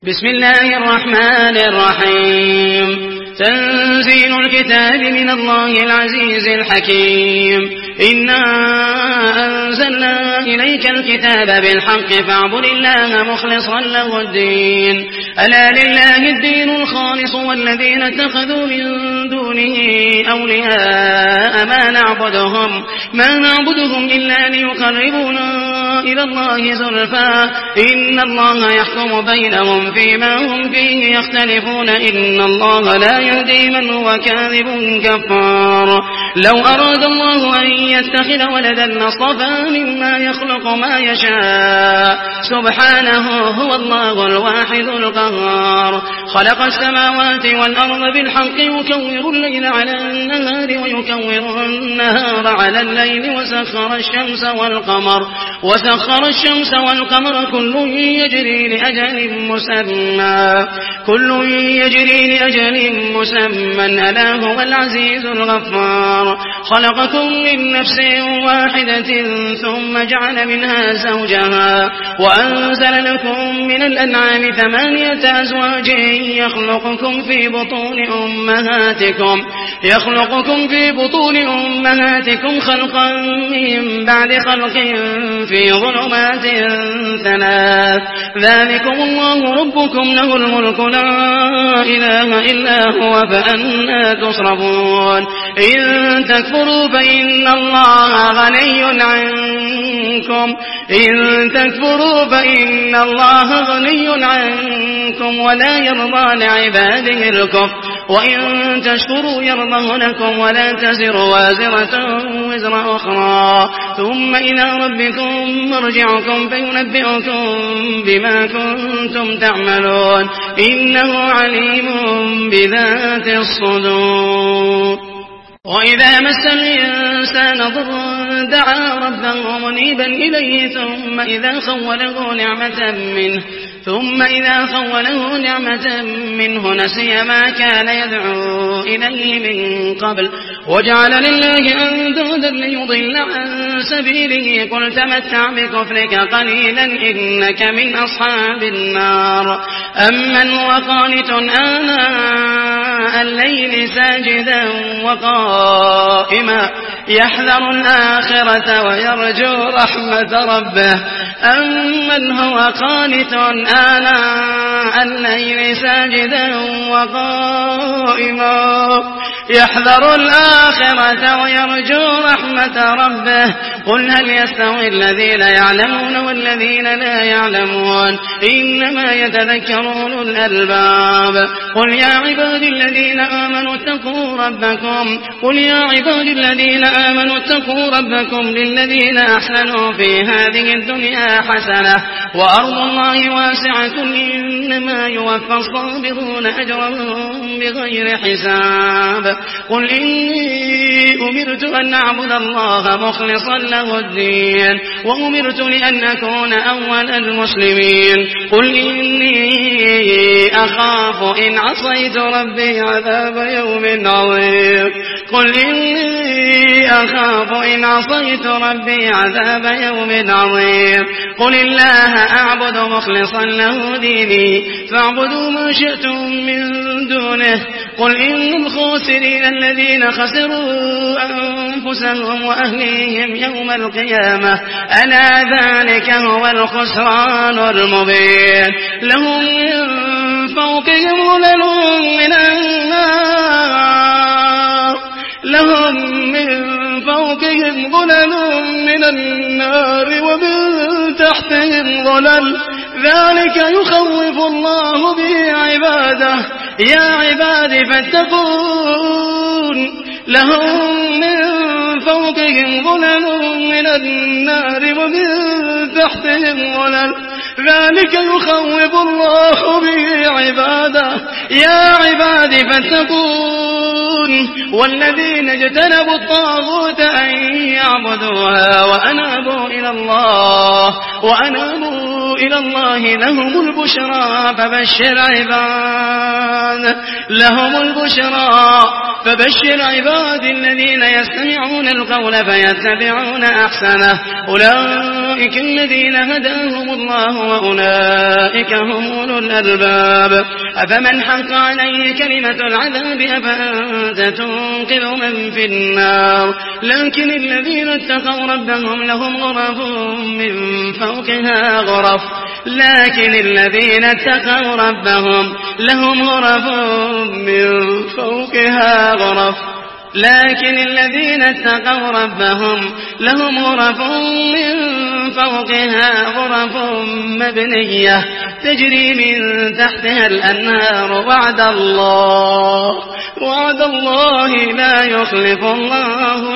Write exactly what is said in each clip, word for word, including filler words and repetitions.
بسم الله الرحمن الرحيم تنزيل الكتاب من الله العزيز الحكيم إنا أنزلنا إليك الكتاب بالحق فاعبد الله مخلصا له الدين ألا لله الدين الخالص والذين اتخذوا من دونه أولياء ما نعبدهم ما نعبدهم إلا ليقربونا إلى الله زلفى إن الله يحكم بينهم فيما هم فيه يختلفون إن الله لا يهدي من هو كاذب كفار لو أراد الله أن يتخذ ولدا لاصطفى مما يخلق ما يشاء سبحانه هو الله الواحد القهار خلق السماوات والأرض بالحق يكور الليل على النهار ويكور النهار على الليل وسخر الشمس والقمر وسخر الشمس والقمر كل يجري لأجل مسمى كل يجري لأجل مسمى ألا هو العزيز الغفار خلقكم من نفس واحدة ثم جعل منها زوجها وأنزل لكم من الأنعام ثمانية أزواج يخلقكم في بطون أمهاتكم يخلقكم في بطون أمهاتكم خلقا من بعد خلق في ظلمات ثلاث ذلكم الله ربكم له الملك لا إله إلا هو فأنا تصرفون إن تكفروا فإن الله غني عنكم إن تكفروا فإن الله غني عنكم ولا يرضى لعباده الكفر وإن تشكروا يرضه لكم ولا تزر وازرة وزر أخرى ثم إلى ربكم مرجعكم فينبئكم بما كنتم تعملون إنه عليم بذات الصدور وإذا مس الإنسان ضر دعا ربه منيبا إليه ثم إذا خوله نعمة منه ثم إذا خوله نعمة منه نسي ما كان يدعو إليه من قبل وجعل لله أندادا ليضل عن سبيله قل تمتع بكفرك قليلا إنك من أصحاب النار أمن هو قانت آناء الليل ساجدا وقائما يحذر الآخرة ويرجو رحمة ربه أمن هو قانت آناء الليل ساجدا وقائما يحذر الآخرة ويرجو رحمة ربه قل هل يستوي الذين يعلمون والذين لا يعلمون إنما يتذكر أولو الألباب قل يا عبادي الذين آمنوا اتقوا ربكم قل يا عبادي الذين آمنوا اتقوا ربكم للذين أحسنوا في هذه الدنيا حسنة وأرض الله واسعة إنما يوفى الصابرون أجرهم بغير حساب قل إني أمرت أن أعبد الله مخلصا له الدين وأمرت لأن أكون أول المسلمين قل إني أخاف إن عصيت ربي عذاب يوم عظيم قل إني أخاف إن عصيت ربي عذاب يوم عظيم قل الله أعبد مخلصا له ديني فاعبدوا ما شئتم من دونه قل إن الخاسرين الذين خسروا أنفسهم وأهليهم يوم القيامة ألا ذلك هو الخسران المبين لهم من فوقهم ظلل من النار لهم من فوقهم ظلل من النار ومن تحتهم ظلل ذلك يخوف الله به عباده يا عبادي فاتقون لهم من فوقهم ظلل من النار ومن تحتهم ظلل ذلك يخوف الله به عباده يا عبادي فاتقون والذين اجتنبوا الطاغوت أن يعبدوها وأنابوا إلى الله وأنابوا إلى الله لهم البشرى فبشر عباد لهم البشرى فبشر عباد الذين يستمعون القول فيتبعون أحسنه أولئك الذين هداهم الله وأولئك هم أولو الألباب أفمن حق عليه كلمة العذاب أفأنت تنقذ من في النار لكن الذين اتقوا ربهم لهم غرف من فوقها غرف لكن الذين اتقوا ربهم لهم غرف من فوقها غرف لكن الذين اتقوا ربهم لهم غرف من فوقها غرف مبنية تجري من تحتها الأنهار وعد الله وعد الله لا يخلف الله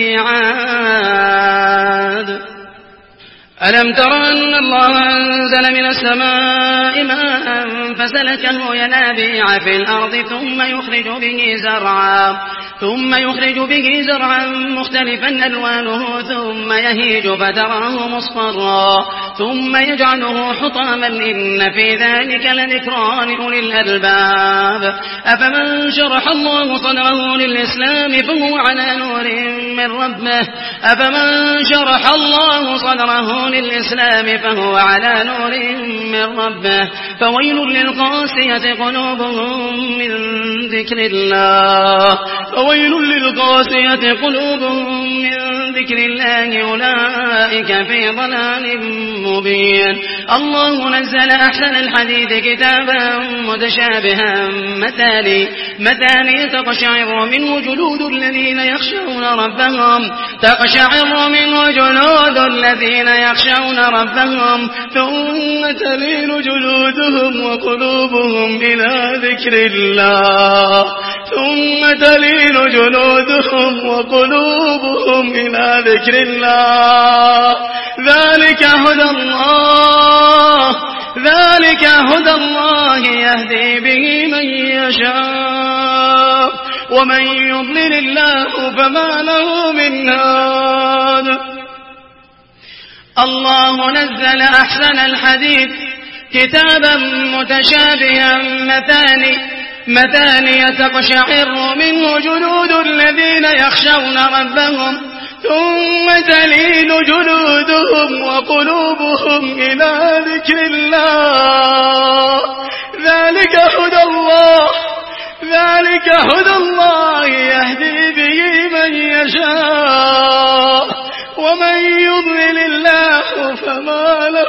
الميعاد ألم تر أن الله أنزل من السماء ماء فسلكه ينابيع في الأرض ثم يخرج به زرعا ثم يخرج به زرعا مختلفا ألوانه ثم يهيج فتراه مصفرا ثم يجعله حطاما إن في ذلك لذكرى لأولي الألباب أفمن شرح الله صدره للإسلام فهو على نور من ربه أفمن شرح الله صدره للإسلام فهو على نور من ربه فويل للقاسية قلوبهم من ذكر الله فويل للقاسية قلوبهم من ذكر الله أولئك في ضلال مبين الله نزل أحسن الحديث كتابا متشابها مثاني مثاني تقشعر منه جلود الذين يخشون ربهم تقشعر منه جلود الذين يخشون ربهم ثم تلين جلودهم وقلوبهم إلى ذكر الله ثم تلين جلودهم وقلوبهم إلى ذكر الله ذلك هدى الله ذلك هدى الله يهدي به من يشاء ومن يضلل الله فما له من هاد الله نزل أحسن الحديث كتابا متشابها مثاني مثاني تقشعر منه جلود الذين يخشون ربهم ثم تلين جلودهم وقلوبهم إلى ذكر الله ذلك هدى الله ذلك هدى الله يهدي به من يشاء ومن يضلل الله فما له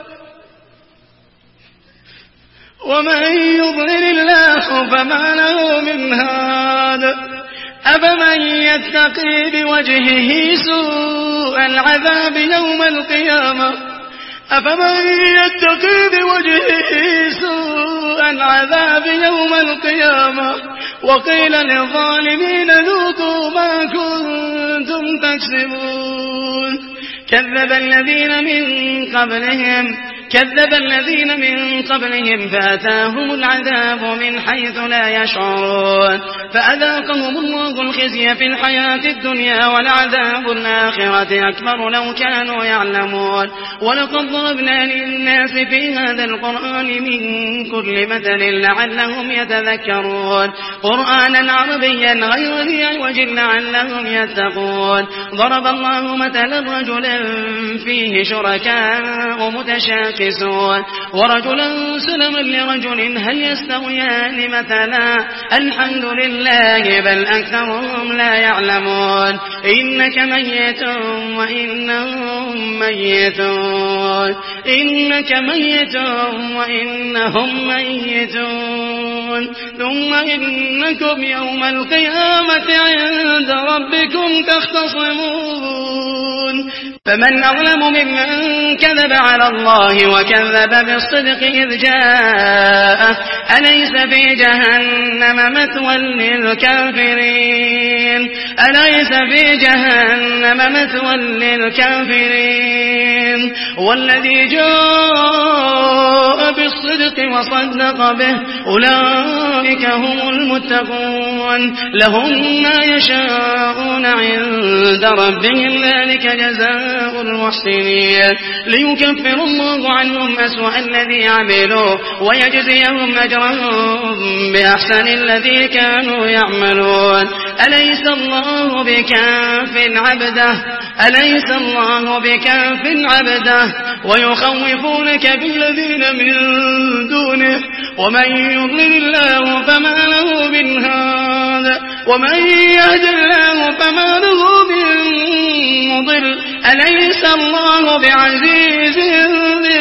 ومن يضلل الله فما له من هاد أفمن يتقي بوجهه سوء العذاب يوم القيامة أفمن يتقي بوجهه سوء العذاب يوم القيامة وقيل للظالمين ذوقوا ما كنتم تكسبون كذب الذين من قبلهم كذب الذين من قبلهم فأتاهم العذاب من حيث لا يشعرون فأذاقهم الله الخزي في الحياة الدنيا ولعذاب الآخرة أكبر لو كانوا يعلمون ولقد ضربنا للناس في هذا القرآن من كل مثل لعلهم يتذكرون قرآنا عربيا غير ذي عوج لعلهم يتقون ضرب الله مثلا رجلا فيه شركاء متشاكسون ورجلا سلما لرجل هل يستويان مثلا الحمد لله بل أكثرهم لا يعلمون إنك ميت وإنهم ميتون إنك ميت وإنهم ميتون ثم إنكم يوم القيامة عند ربكم تختصمون فمن أظلم ممن كذب على الله وكذب بالصدق إذ جاءه أليس في جهنم مثوى للكافرين أليس في جهنم مثوى للكافرين والذي جاء بالصدق وصدق به أولئك أولئك هم المتقون لهم ما يشاءون عند ربهم ذلك جزاء المحسنين ليكفر الله عنهم أسوأ الذي عملوا ويجزيهم أجرهم بأحسن الذي كانوا يعملون أليس الله بكاف عبده أليس الله بكاف عبده ويخوفونك بالذين من دونه ومن يضلل الله فما له من هاد ومن يهد الله فما له من مضل أليس الله بعزيز ذي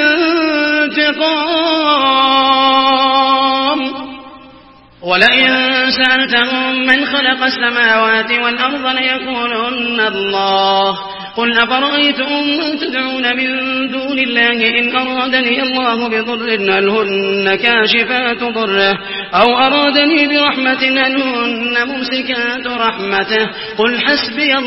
انتقام ولئن سألتهم من خلق السماوات والأرض ليقولن الله قل أفرأيتم من تدعون من دون الله إن أرادني الله بضر هل هن كاشفات ضره أو أرادني برحمة هل هن ممسكات رحمته قل حسبي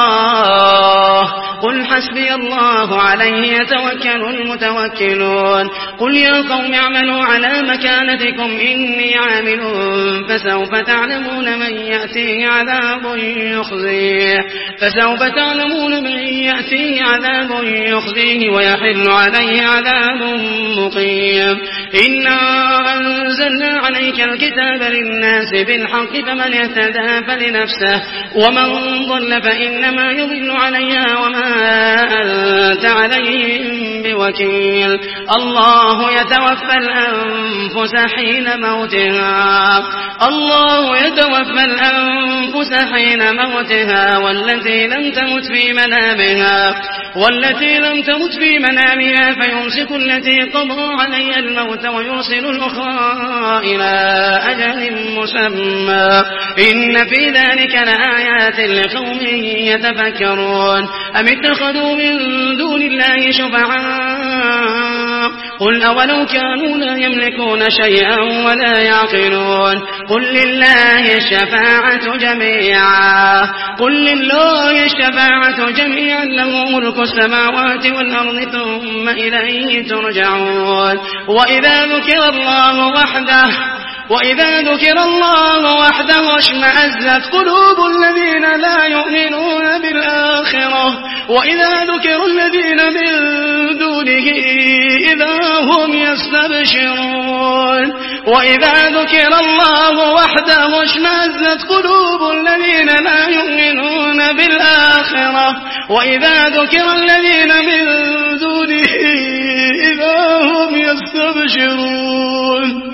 الله قل حسبي الله عليه يتوكل المتوكلون قل يا قوم اعملوا على مكانتكم إني عامل فسوف تعلمون من يأتيه عذاب يخزيه فسوف تعلمون من يأتيه عذاب يخزيه ويحل عليه عذاب مقيم إنا أنزلنا عليك الكتاب للناس بالحق فمن اهتدى فلنفسه ومن ضل فإنما يضل عليها وما أنت عليهم بوكيل الله يتوفى الأنفس حين موتها الله يتوفى الأنفس حين موتها والتي لم تمت في منامها والتي لم تمت في منامها فيمسك التي قضى عليها الموت ويرسل الأخرى إلى أجل مسمى إن في ذلك لآيات لقوم يتفكرون أم اتخذوا من دون الله شفعاء قل أولو كانوا لا يملكون شيئا ولا يعقلون قل لله الشفاعة جميعا قل لله الشفاعة جميعا له ملك السماوات والأرض ثم إليه ترجعون وإذا ذكر الله وحده وإذا ذكر الله وحده اشمأزت قلوب الذين لا يؤمنون بالآخرة وإذا ذكر الذين من دونه إذا هم يستبشرون وإذا ذكر الله وحده اشمأزت قلوب الذين لا يؤمنون بالآخرة وإذا ذكر الذين من دونه إذا هم يستبشرون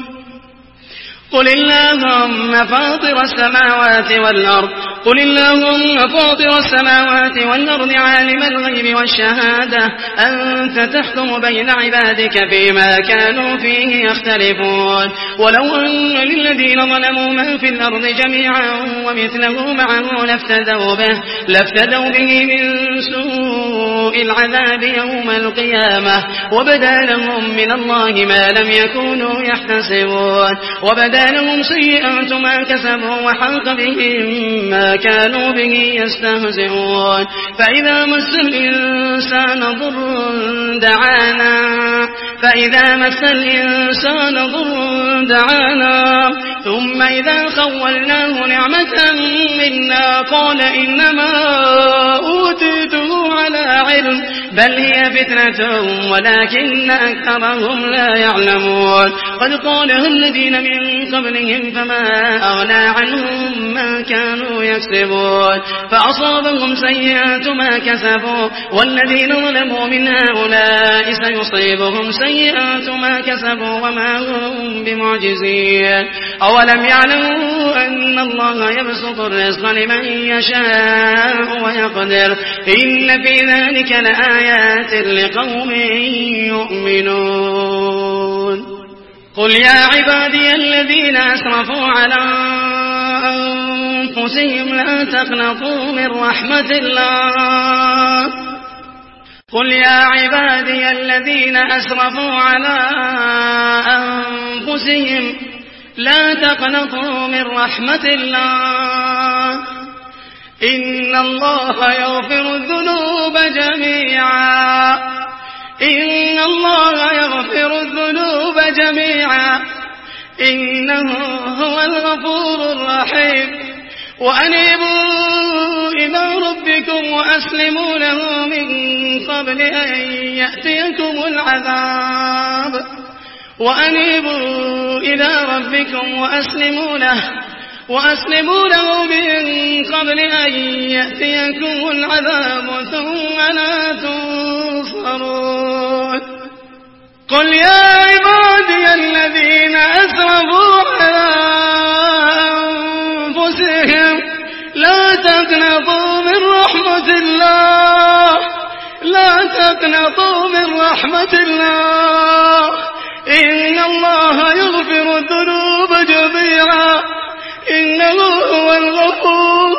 قل اللهم فاطر السماوات والأرض قل اللهم فاطر السماوات والأرض عالم الغيب والشهادة أنت تحكم بين عبادك فيما كانوا فيه يختلفون ولو أن للذين ظلموا ما في الأرض جميعا ومثله معه لافتدوا به لافتدوا به من سوء العذاب يوم القيامة وبدا لهم من الله ما لم يكونوا يحتسبون وبدا لهم سيئات ما كسبوا وحاق بهم ما كانوا به يستهزئون فإذا مس الإنسان ضر دعانا فإذا مس الإنسان ضر دعانا ثم إذا خولناه نعمة منا قال إنما أوتيته على علم بل هي فتنة ولكن أكثرهم لا يعلمون قد قالها الذين من قبلهم فما أغنى عنهم ما كانوا يكسبون فأصابهم سيئات ما كسبوا والذين ظلموا من هؤلاء سيصيبهم سيئات ما كسبوا وما هم بمعجزين أولم يعلموا أن الله يبسط الرزق لمن يشاء ويقدر إن في ذلك لآيات لقوم يؤمنون قل يا عبادي الذين أسرفوا على أنفسهم لا تقنطوا من رحمة الله قل يا عبادي الذين أسرفوا على أنفسهم لا تقنطوا من رحمة الله إن الله يغفر الذنوب جميعا إن الله يغفر الذنوب جميعا إنه هو الغفور الرحيم وأنيبوا إلى ربكم وأسلموا له من قبل أن يأتيكم العذاب وأنيبوا إلى ربكم وأسلموا له وأسلموا له من قبل أن يأتيكم العذاب ثم لا تنصرون. قل يا عبادي الذين أسرفوا على أنفسهم لا تقنطوا من رحمة الله لا تقنطوا من رحمة الله إن الله يغفر الذنوب جميعا إنه هو الغفور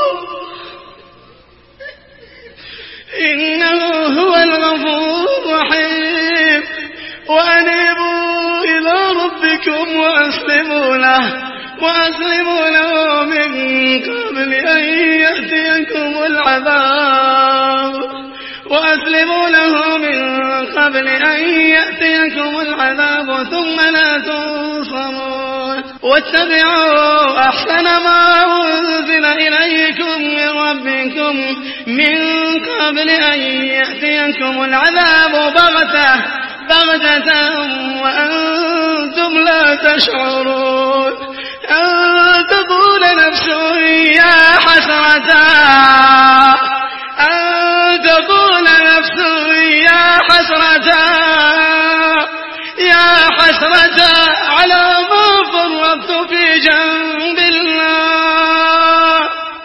إنه هو الغفور الرحيم وأنيبوا إلى ربكم وأسلموا له وأسلموا له من قبل أن يأتيكم العذاب وأسلموا له من قبل أن يأتيكم العذاب ثم لا تنصرون. واتبعوا أحسن ما أنزل إليكم من ربكم من قبل أن يأتيكم العذاب بغتة بغتة وأنتم لا تشعرون أن تقول نفس يا حسرة أن تقول نفس يا حسرة يا حسرة على ما فرطت في جنب الله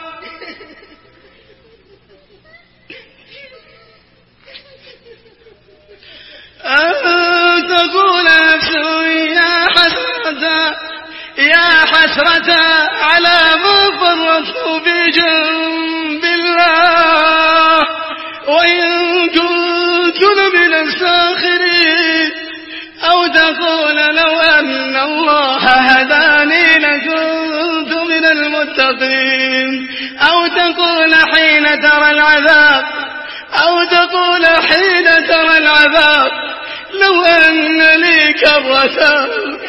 أن تقول نفس يا حسرة يا حسرة على ما فرطت في جنب الله وإن كنت لمن الساخرين أو تقول لو أن الله هداني لكنت من المتقين أو تقول حين ترى العذاب أو تقول حين ترى العذاب لو أن لي كرة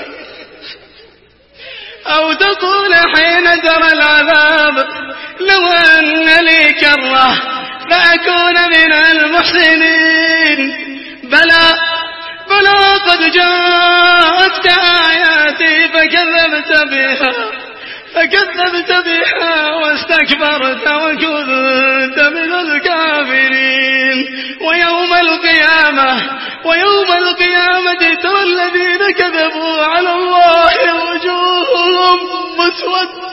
أو تقول حين ترى العذاب لو أن لي كرة فأكون من المحسنين. بلى بلى قد جاءتك آياتي فكذبت بها فكذبت بها واستكبرت وكنت من الكافرين. ويوم القيامة ويوم القيامة ترى الذين كذبوا على الله وجوههم مسودة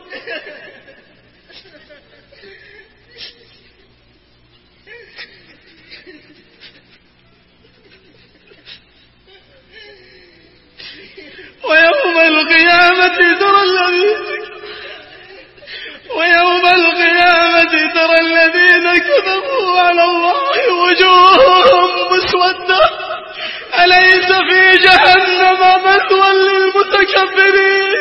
ويوم القيامة ترى الذين ويوم القيامة ترى الذين كذبوا على الله وجوههم مسودة أليس في جهنم مثوى للمتكبرين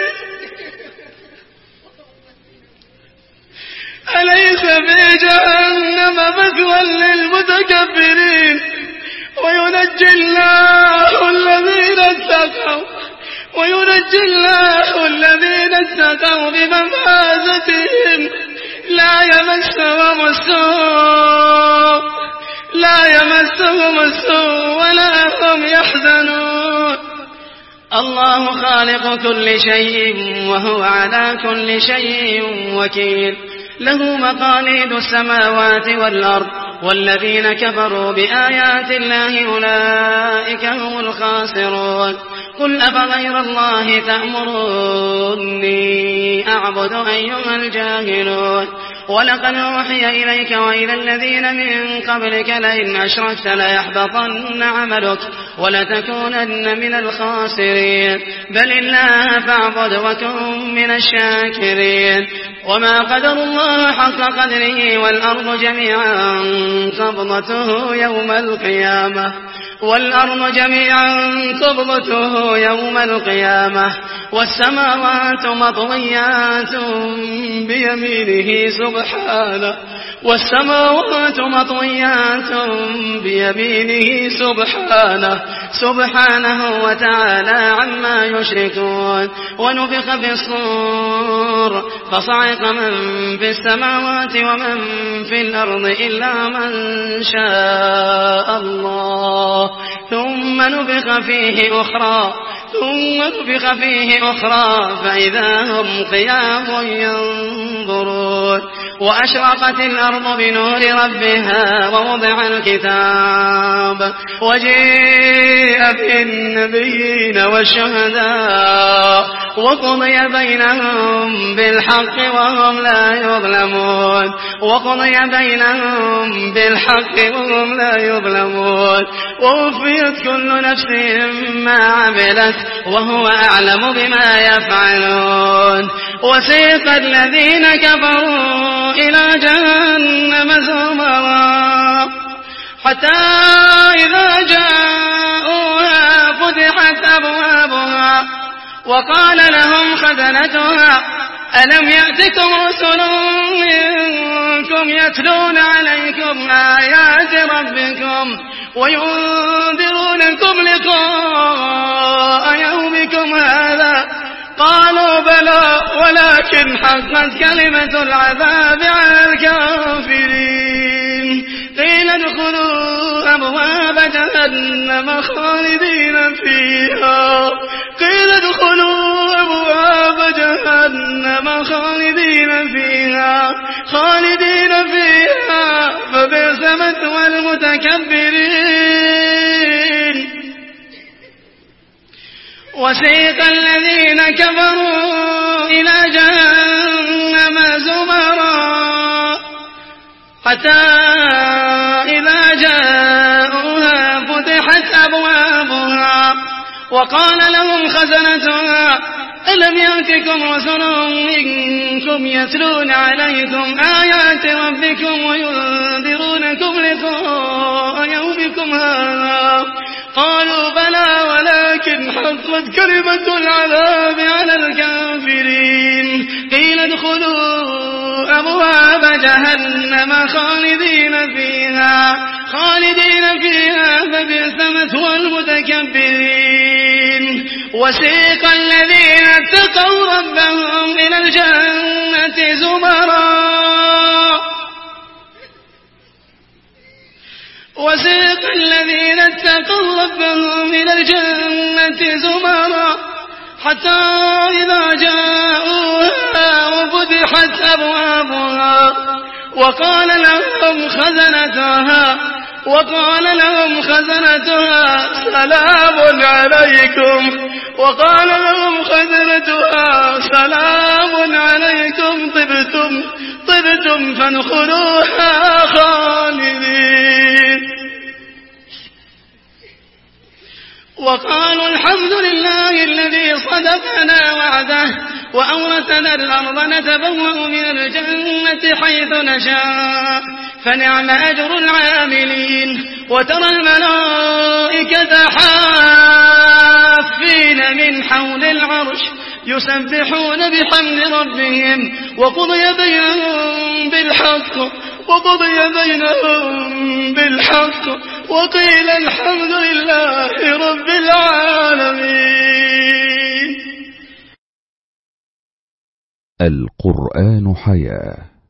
أليس في جهنم مثوى للمتكبرين. وينجي الله الذين اتقوا وينجي الله الذين اتقوا بمفازتهم لا يمسهم السوء لا يمسهم السوء ولا هم يحزنون. الله خالق كل شيء وهو على كل شيء وكيل له مقاليد السماوات والأرض والذين كفروا بآيات الله أولئك هم الخاسرون. قل أفغير الله تأمروني أعبد أيها الجاهلون. ولقد أوحي إليك وإلى الذين من قبلك لئن أشركت ليحبطن عملك ولتكونن من الخاسرين. بل الله فاعبد وكن من الشاكرين. وما قدر الله حق قدره والأرض جميعا قبضته يوم القيامة والأرض جميعا قبضته يوم القيامة والسماوات مطويات بيمينه سبحانه والسماوات مطويات بيمينه سبحانه سبحانه وتعالى عما يشركون. ونفخ في الصور فصعق من في السماوات ومن في الأرض إلا من شاء الله ثم نفخ فيه أخرى ثم نفخ فيه أخرى فإذا هم قيام ينظرون. وأشرقت الأرض بنور ربها ووضع الكتاب وجيء بالنبيين والشهداء وقضي بينهم بالحق وهم لا يظلمون وقضي بينهم بالحق وهم لا يظلمون. ووفيت كل نفس ما عملت وهو أعلم بما يفعلون. وسيق الذين كفروا إلى جهنم زمرا حتى إذا جاءوها فتحت أبوابها وقال لهم خزنتها ألم يأتكم رسل منكم يتلون عليكم آيات ربكم وينذرونكم لقاء يومكم هذا قالوا بلى ولكن حقت كلمة العذاب على الكافرين. قيل ادخلوا أبواب جهنم خالدين فيها قيل ادخلوا أبواب جهنم خالدين فيها خالدين فيها فبئس مثوى المتكبرين. وسيق الذين كفروا إلى جهنم زمرا حتى إذا جاءوها فتحت أبوابها وقال لهم خزنتها ألم يأتكم رسل منكم يتلون عليكم آيات ربكم وينذرونكم لقاء يومكم هذا قالوا بلى ولكن حقت كلمة العذاب على الكافرين. قيل ادخلوا أبواب جهنم خالدين فيها خالدين فيها فبئس مثوى المتكبرين. وسيق الذين اتقوا ربهم إلى الجنة زمرا وسيق الذين اتقوا ربهم إلى الجنة زمرا حتى إذا جاءوها وفتحت أبوابها وقال لهم خزنتها وقال لهم خزنتها سلام عليكم وقال لهم خزنتها سلام عليكم طبتم طبتم فادخلوها خالدين. وقالوا الحمد لله الذي صدقنا وعده وأورثنا الأرض نتبوأ من الجنة حيث نشاء فنعم أجر العاملين. وترى الملائكة حافين من حول العرش يسبحون بحمد ربهم وقضي بينهم بالحق وقضي بينهم بالحق وقيل الحمد لله رب العالمين. القرآن حياة.